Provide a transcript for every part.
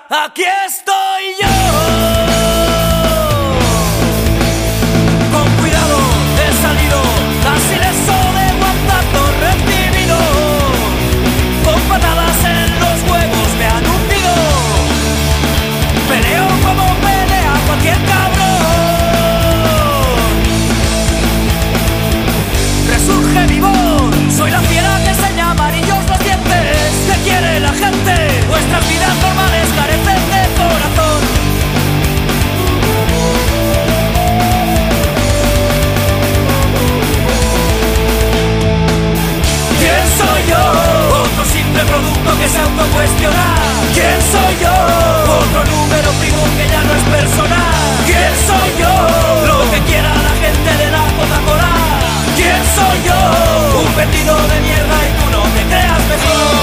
aquí estoy yo. Con cuidado he salido, casi leso de guantazo recibido. Con patadas en los huevos me han hundido. Peleo como pelea cualquier cabrón. Resurge vivo, soy la fiera que enseña amarillos los dientes. ¿Qué quiere la gente? Vuestras vidas normales carecen de corazón. ¿Quién soy yo? Otro simple producto que se autocuestiona. ¿Quién soy yo? Otro número primo que ya no es personal. ¿Quién soy yo? Lo que quiera la gente de la Coca-Cola. ¿Quién soy yo? Un vendido de mierda y tú no te creas mejor.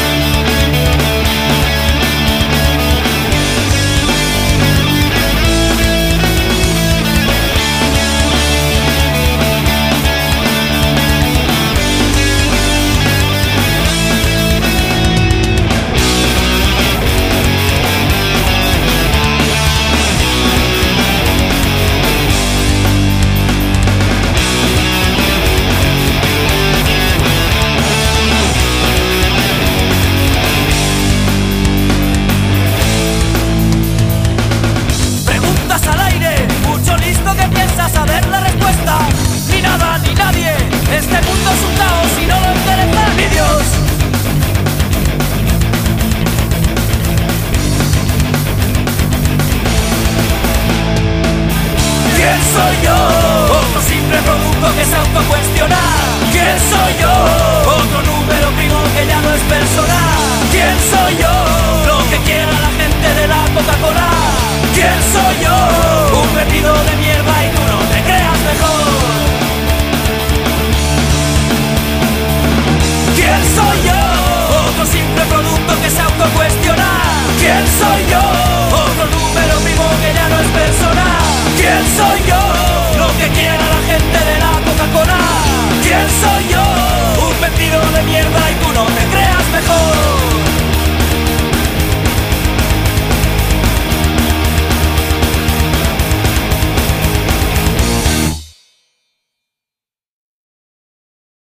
Saber la respuesta, ni nada ni nadie. Este mundo es un caos y no lo endereza ni Dios. ¿Quién soy yo? Otro simple producto que se autocuestiona. ¿Quién soy yo? Otro número primo que ya no es personal. ¿Quién soy yo? Lo que quiera la gente de la Coca-Cola. ¿Quién soy yo? Un vendido de mierda